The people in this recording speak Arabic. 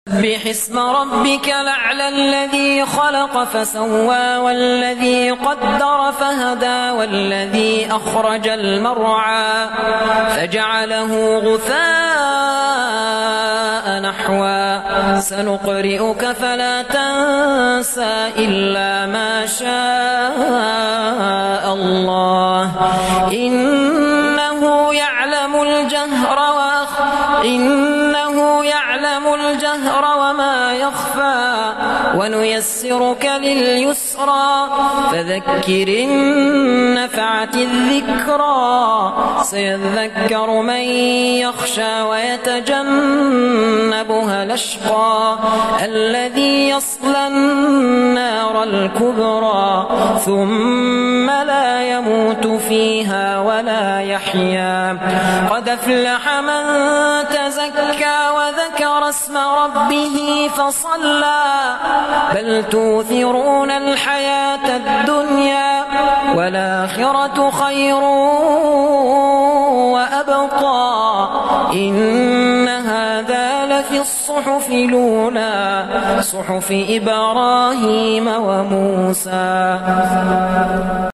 سبح اسم ربك الأعلى الذي خلق فسوى والذي قدر فهدى والذي أخرج المرعى فجعله غثاء نحوا سنقرئك فلا تنسى إلا ما شاء الله إنه يعلم الجهر وما يخفى ونيسرك لليسرى فذكر إن نفعت الذكرى سيذكر من يخشى ويتجنبها الأشقى الذي يصلى النار الكبرى ثم لا يموت فيها ولا يحيا قد أفلح من تزكى وذكر اسم ربه فصلى بل توثرون الحياة الدنيا والآخرة خير وأبقى إن هذا لفي الصحف الأولى صحف إبراهيم وموسى.